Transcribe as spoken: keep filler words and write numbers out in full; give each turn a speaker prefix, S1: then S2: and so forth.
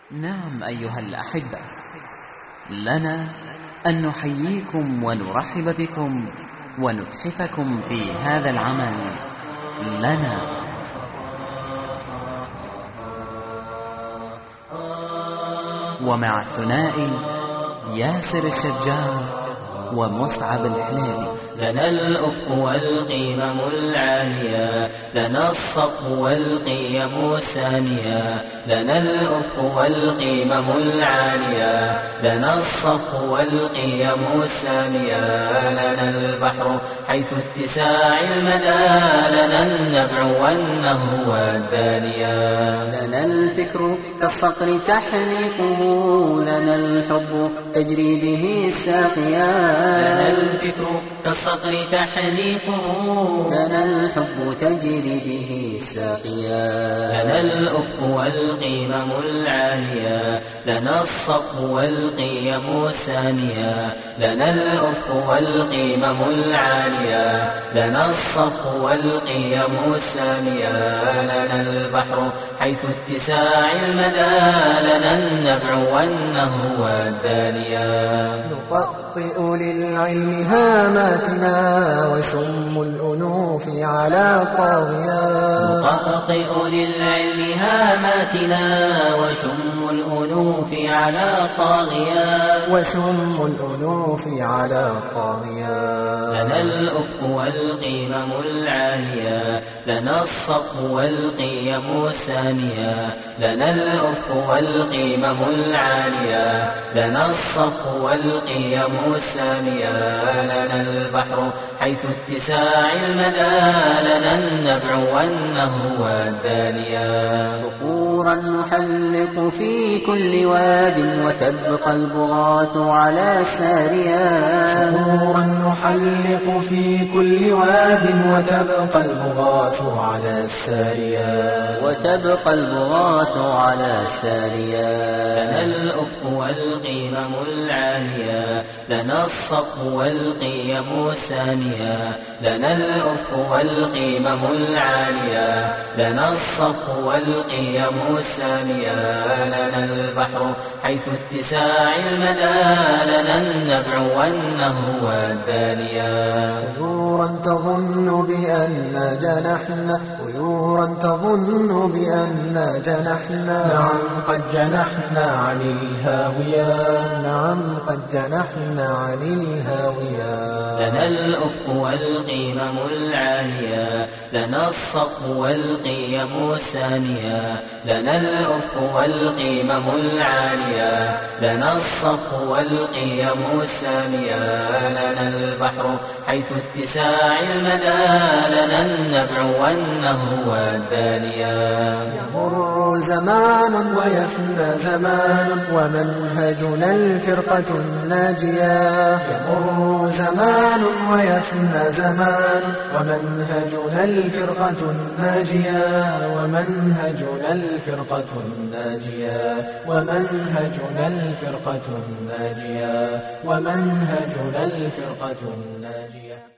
S1: نعم أيها الأحبة، لنا أن نحييكم ونرحب بكم ونتحفكم في هذا العمل لنا. ومع الثنائي ياسر الشجار ومصعب الحلابي.
S2: لنا الأفق والقمم العالية، لنا الصفو والقيم السامية. لنا الأفق والقمم العالية، لنا الصفو والقيم السامية. لنا البحر حيث اتساع المدى، لنا النبع والنهر والدانية.
S3: لنا الفكر كالصقر تحليقه، لنا الحب تجري به الساقيا.
S2: لنا الفكر كالصقر تحليقه،
S3: لنا الحب تجري به الساقيا.
S2: لنا الأفق والقمم العالية، لنا الصفو والقيم السامية. لنا الأفق والقمم العالية، لنا الصفو والقيم السامية. لنا البحر حيث اتساع المدى، لنا النبع والنهر والدانية.
S4: نطأطئ للعلم هاماتنا، وشم الأنوف على طاغيات.
S2: نطأطئ للعلم هاماتنا، وشم الأنوف على طاغيات.
S4: وشم الأنوف على طاغيات.
S2: لنا الأفق والقمم العالية، لنا الصفو والقيم السامية. لنا الأفق والقمم العالية، لنا الصفو والقيم السامية. لنا البحر حيث اتساع المدى، لنا النبع والنهر والدانية.
S3: صقورا نحلق في كل واد، وتبقى البغاث على الساريات.
S4: صقورا نحلق في كل واد، وتبقى البغاث على الساريات.
S3: وتبقى البغاث على الساريات.
S2: لنا الأفق والقمم العالية، لنا الصفو والقيم السامية. لنا الأفق والقمم العالية، لنا الصفو والقيم السامية. لنا البحر حيث اتساع المدى، لنا النبع والنهر والدانية.
S4: طيورا تظن بأن جنحنا، طيورا تظن بأن جنحنا. نعم قد جنحنا عن الهاوية، نعم قد جنحنا عن الهاوية.
S2: لنا الأفق والقمم العالية، لنا الصفو والقيم السامية. لنا الأفق والقمم العالية، لنا الصفو والقيم السامية. لنا البحر حيث اتساع المدى، لنا النبع والنهر والدانية.
S4: يمر زمان ويفنى زمان، ومنهجنا الفرقة الناجية. يمر زمان ويفنى زمان، ومنهجنا الفرقة الناجية. ومنهجنا الفرقة الناجية. ومنهجنا الفرقة الناجية. ومنهجنا الفرقة الناجية.